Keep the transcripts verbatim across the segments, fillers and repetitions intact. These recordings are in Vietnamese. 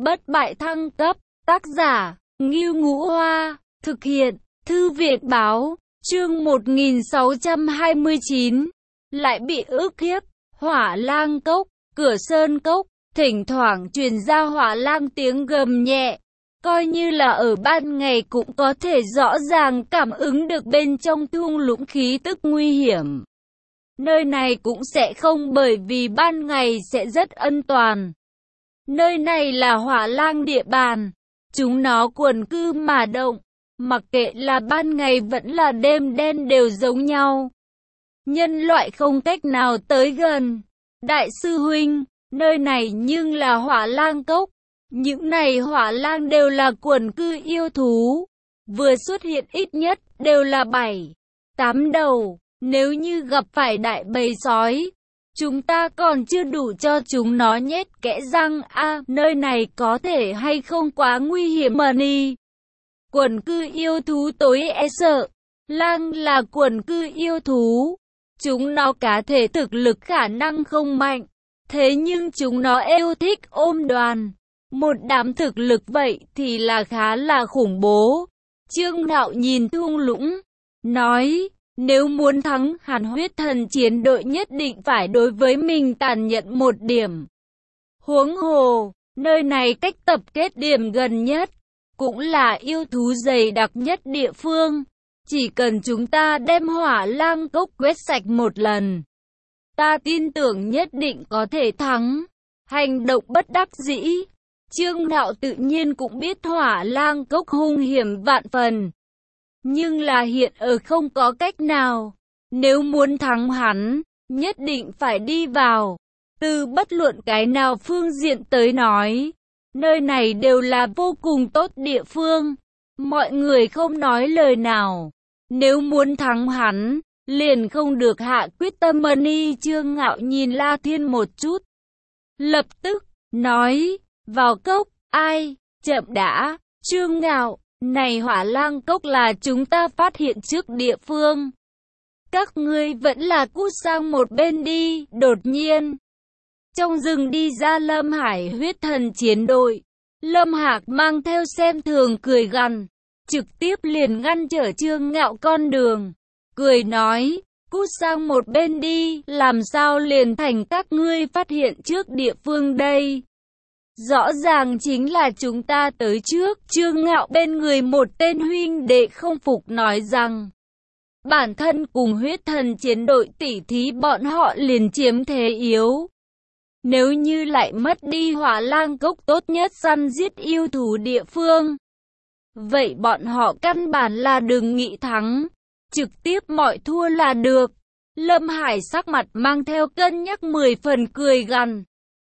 bất bại thăng cấp, tác giả, Ngưu Ngũ Hoa, thực hiện, Thư viện Báo, chương một nghìn sáu trăm hai mươi chín, lại bị ức hiếp, Hỏa Lang Cốc, cửa sơn cốc, thỉnh thoảng truyền ra hỏa lang tiếng gầm nhẹ, coi như là ở ban ngày cũng có thể rõ ràng cảm ứng được bên trong thung lũng khí tức nguy hiểm. Nơi này cũng sẽ không bởi vì ban ngày sẽ rất an toàn. Nơi này là hỏa lang địa bàn, chúng nó quần cư mà động, mặc kệ là ban ngày vẫn là đêm đen đều giống nhau. Nhân loại không cách nào tới gần. Đại sư huynh, nơi này nhưng là hỏa lang cốc. Những này hỏa lang đều là quần cư yêu thú. Vừa xuất hiện ít nhất đều là bảy, tám đầu. Nếu như gặp phải đại bầy sói, chúng ta còn chưa đủ cho chúng nó nhét kẽ răng. A, à, nơi này có thể hay không quá nguy hiểm mà đi. Quần cư yêu thú tối e sợ. Lang là quần cư yêu thú. Chúng nó cá thể thực lực khả năng không mạnh. Thế nhưng chúng nó yêu thích ôm đoàn. Một đám thực lực vậy thì là khá là khủng bố. Trương Ngạo nhìn thung lũng, nói, nếu muốn thắng hàn huyết thần chiến đội nhất định phải đối với mình tàn nhẫn một điểm. Huống hồ, nơi này cách tập kết điểm gần nhất, cũng là yêu thú dày đặc nhất địa phương. Chỉ cần chúng ta đem hỏa lang cốc quét sạch một lần, ta tin tưởng nhất định có thể thắng. Hành động bất đắc dĩ. Trương Ngạo tự nhiên cũng biết hỏa lang cốc hung hiểm vạn phần. Nhưng là hiện ở không có cách nào. Nếu muốn thắng hắn, nhất định phải đi vào. Từ bất luận cái nào phương diện tới nói, nơi này đều là vô cùng tốt địa phương. Mọi người không nói lời nào. Nếu muốn thắng hắn, liền không được hạ quyết tâm mani. Trương Ngạo nhìn La Thiên một chút. Lập tức, nói, vào cốc, ai, chậm đã, Trương Ngạo, này hỏa lang cốc là chúng ta phát hiện trước địa phương. Các ngươi vẫn là cút sang một bên đi. Đột nhiên, trong rừng đi ra Lâm Hải huyết thần chiến đội. Lâm Hạc mang theo xem thường cười gằn, trực tiếp liền ngăn trở Trương Ngạo con đường. Cười nói, cút sang một bên đi, làm sao liền thành các ngươi phát hiện trước địa phương đây. Rõ ràng chính là chúng ta tới trước. Trương Ngạo bên người một tên huynh đệ không phục nói rằng, bản thân cùng huyết thần chiến đội tỉ thí bọn họ liền chiếm thế yếu. Nếu như lại mất đi hỏa lang cốc tốt nhất săn giết yêu thú địa phương, vậy bọn họ căn bản là đừng nghĩ thắng, trực tiếp mọi thua là được. Lâm Hải sắc mặt mang theo cân nhắc mười phần cười gằn,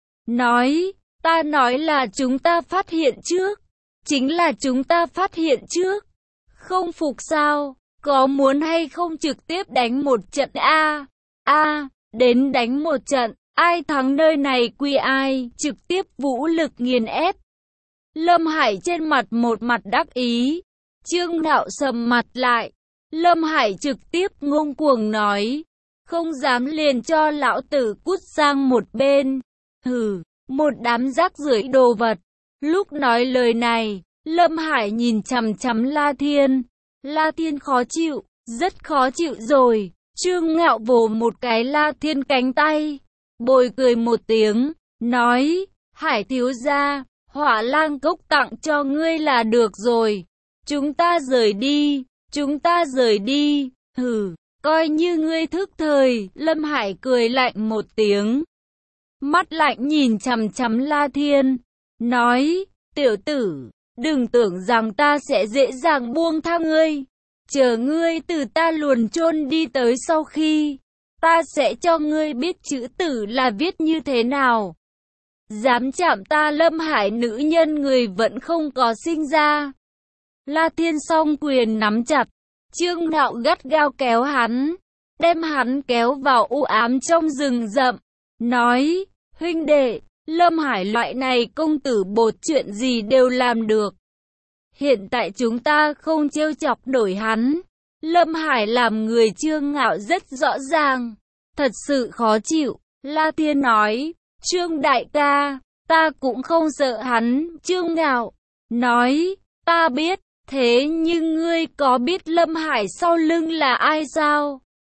nói, ta nói là chúng ta phát hiện trước, chính là chúng ta phát hiện trước. Không phục sao, có muốn hay không trực tiếp đánh một trận a? A, đến đánh một trận, ai thắng nơi này quy ai, trực tiếp vũ lực nghiền ép. Lâm Hải trên mặt một mặt đắc ý. Trương Ngạo sầm mặt lại. Lâm Hải trực tiếp ngông cuồng nói, không dám liền cho lão tử cút sang một bên. Hừ, một đám rác rưởi đồ vật. Lúc nói lời này, Lâm Hải nhìn chằm chằm La Thiên. La Thiên khó chịu, rất khó chịu rồi. Trương Ngạo vồ một cái La Thiên cánh tay, bồi cười một tiếng, nói, Hải thiếu gia, hỏa lang cốc tặng cho ngươi là được rồi. Chúng ta rời đi, chúng ta rời đi. Hừ, coi như ngươi thức thời. Lâm Hải cười lạnh một tiếng, mắt lạnh nhìn chằm chằm La Thiên, nói, tiểu tử, đừng tưởng rằng ta sẽ dễ dàng buông tha ngươi. Chờ ngươi từ ta luồn chôn đi tới sau khi, ta sẽ cho ngươi biết chữ tử là viết như thế nào. Dám chạm ta Lâm Hải nữ nhân người vẫn không có sinh ra. La Thiên song quyền nắm chặt, Trương Ngạo gắt gao kéo hắn, đem hắn kéo vào u ám trong rừng rậm, nói, huynh đệ, Lâm Hải loại này công tử bột chuyện gì đều làm được. Hiện tại chúng ta không trêu chọc nổi hắn. Lâm Hải làm người Trương Ngạo rất rõ ràng, thật sự khó chịu. La Thiên nói, Trương đại ca, ta cũng không sợ hắn. Trương Ngạo nói, ta biết, thế nhưng ngươi có biết Lâm Hải sau lưng là ai sao?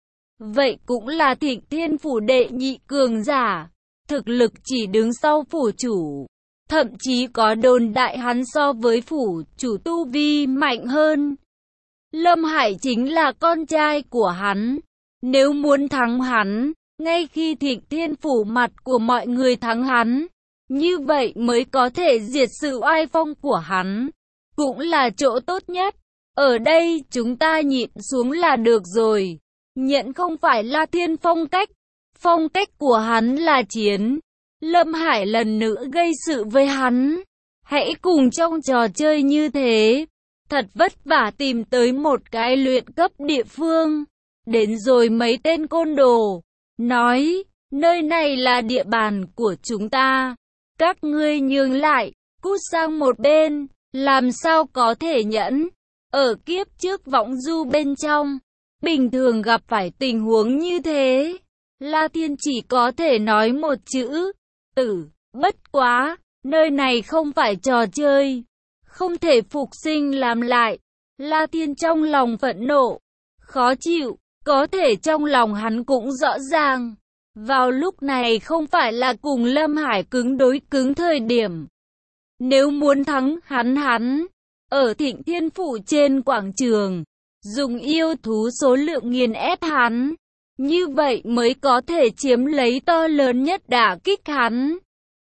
Vậy cũng là Thịnh Thiên Phủ đệ nhị cường giả, thực lực chỉ đứng sau phủ chủ. Thậm chí có đồn đại hắn so với phủ chủ tu vi mạnh hơn. Lâm Hải chính là con trai của hắn. Nếu muốn thắng hắn, ngay khi Thịnh Thiên Phủ mặt của mọi người thắng hắn, như vậy mới có thể diệt sự oai phong của hắn. Cũng là chỗ tốt nhất. Ở đây chúng ta nhịn xuống là được rồi. Nhận không phải là Thiên phong cách. Phong cách của hắn là chiến. Lâm Hải lần nữa gây sự với hắn. Hãy cùng trong trò chơi như thế. Thật vất vả tìm tới một cái luyện cấp địa phương. Đến rồi mấy tên côn đồ nói, nơi này là địa bàn của chúng ta. Các ngươi nhường lại, cút sang một bên. Làm sao có thể nhẫn? Ở kiếp trước võng du bên trong, bình thường gặp phải tình huống như thế, La Thiên chỉ có thể nói một chữ, tử. Bất quá, nơi này không phải trò chơi, không thể phục sinh làm lại. La Thiên trong lòng phẫn nộ, khó chịu, có thể trong lòng hắn cũng rõ ràng. Vào lúc này không phải là cùng Lâm Hải cứng đối cứng thời điểm. Nếu muốn thắng hắn hắn, ở Thịnh Thiên Phủ trên quảng trường, dùng yêu thú số lượng nghiền ép hắn. Như vậy mới có thể chiếm lấy to lớn nhất đả kích hắn.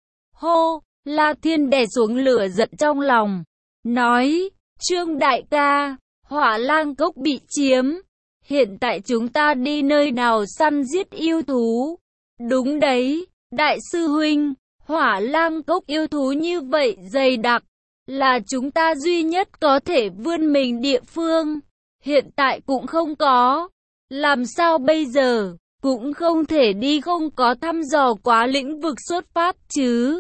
Hô, La Thiên đè xuống lửa giận trong lòng. Nói, Trương đại ca, Hỏa Lang Cốc bị chiếm. Hiện tại chúng ta đi nơi nào săn giết yêu thú? Đúng đấy, đại sư huynh, Hỏa Lang Cốc yêu thú như vậy dày đặc, là chúng ta duy nhất có thể vươn mình địa phương. Hiện tại cũng không có. Làm sao bây giờ? Cũng không thể đi không có thăm dò quá lĩnh vực xuất phát chứ.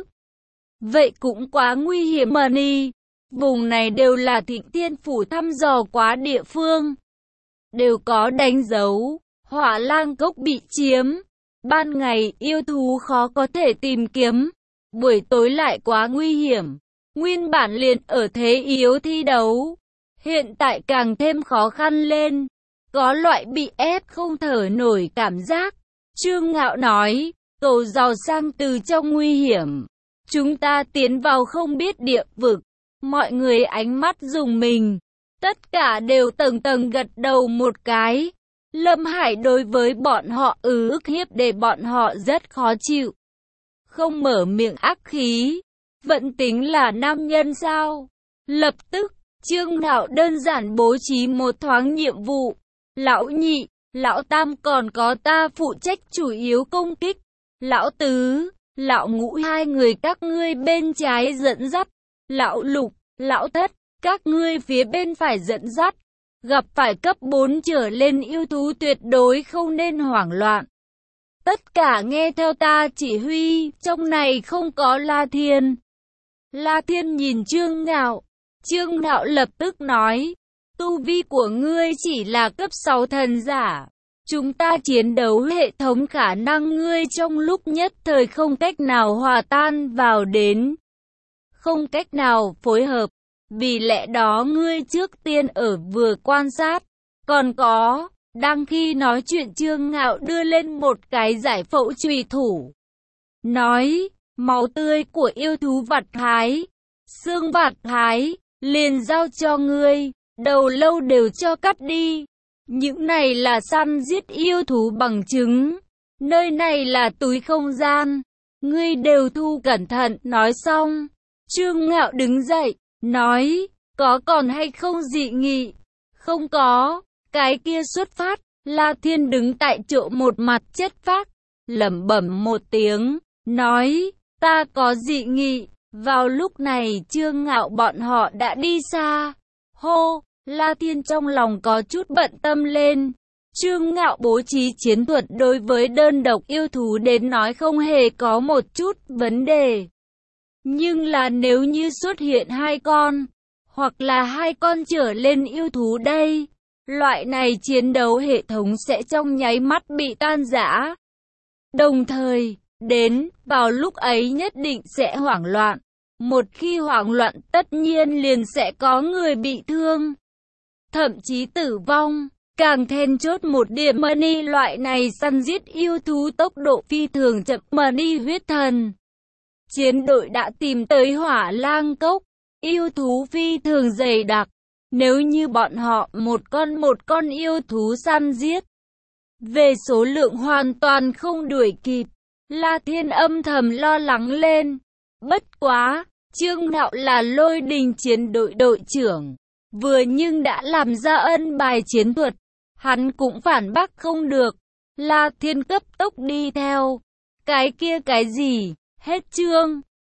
Vậy cũng quá nguy hiểm mà đi. Vùng này đều là Thịnh Thiên Phủ thăm dò quá địa phương. Đều có đánh dấu. Hỏa Lang Cốc bị chiếm. Ban ngày yêu thú khó có thể tìm kiếm. Buổi tối lại quá nguy hiểm. Nguyên bản liền ở thế yếu thi đấu. Hiện tại càng thêm khó khăn lên. Có loại bị ép không thở nổi cảm giác. Trương Ngạo nói, cầu giàu sang từ trong nguy hiểm. Chúng ta tiến vào không biết địa vực. Mọi người ánh mắt rùng mình. Tất cả đều tầng tầng gật đầu một cái. Lâm Hải đối với bọn họ ức hiếp để bọn họ rất khó chịu. Không mở miệng ác khí. Vẫn tính là nam nhân sao? Lập tức, Trương Ngạo đơn giản bố trí một thoáng nhiệm vụ. Lão nhị, lão tam còn có ta phụ trách chủ yếu công kích. Lão tứ, lão ngũ hai người các ngươi bên trái dẫn dắt. Lão lục, lão thất, các ngươi phía bên phải dẫn dắt. Gặp phải cấp bốn trở lên yêu thú tuyệt đối không nên hoảng loạn. Tất cả nghe theo ta chỉ huy, trong này không có La Thiên. La Thiên nhìn Trương Ngạo. Trương Ngạo lập tức nói, tu vi của ngươi chỉ là cấp sáu thần giả. Chúng ta chiến đấu hệ thống khả năng ngươi trong lúc nhất thời không cách nào hòa tan vào đến. Không cách nào phối hợp. Vì lẽ đó ngươi trước tiên ở vừa quan sát. Còn có, đang khi nói chuyện Trương Ngạo đưa lên một cái giải phẫu chùy thủ. Nói, máu tươi của yêu thú vặt hái, xương vặt hái, liền giao cho ngươi, đầu lâu đều cho cắt đi. Những này là săn giết yêu thú bằng chứng. Nơi này là túi không gian. Ngươi đều thu cẩn thận. Nói xong, Trương Ngạo đứng dậy, nói, có còn hay không dị nghị? Không có. Cái kia xuất phát. La Thiên đứng tại chỗ một mặt chất phác, lẩm bẩm một tiếng, nói, ta có dị nghị. Vào lúc này Trương Ngạo bọn họ đã đi xa. Hô, La Thiên trong lòng có chút bận tâm lên. Trương Ngạo bố trí chiến thuật đối với đơn độc yêu thú đến nói không hề có một chút vấn đề. Nhưng là nếu như xuất hiện hai con, hoặc là hai con trở lên yêu thú đây, loại này chiến đấu hệ thống sẽ trong nháy mắt bị tan rã. Đồng thời, đến, vào lúc ấy nhất định sẽ hoảng loạn. Một khi hoảng loạn tất nhiên liền sẽ có người bị thương, thậm chí tử vong. Càng then chốt một điểm, Money loại này săn giết yêu thú tốc độ phi thường chậm. Money huyết thần chiến đội đã tìm tới Hỏa Lang Cốc, yêu thú phi thường dày đặc. Nếu như bọn họ một con một con yêu thú săn giết, về số lượng hoàn toàn không đuổi kịp. La Thiên âm thầm lo lắng lên. Bất quá, Trương Đạo là Lôi Đình chiến đội đội trưởng, vừa nhưng đã làm ra ân bài chiến thuật, hắn cũng phản bác không được. La Thiên cấp tốc đi theo. Cái kia cái gì? Hết chương.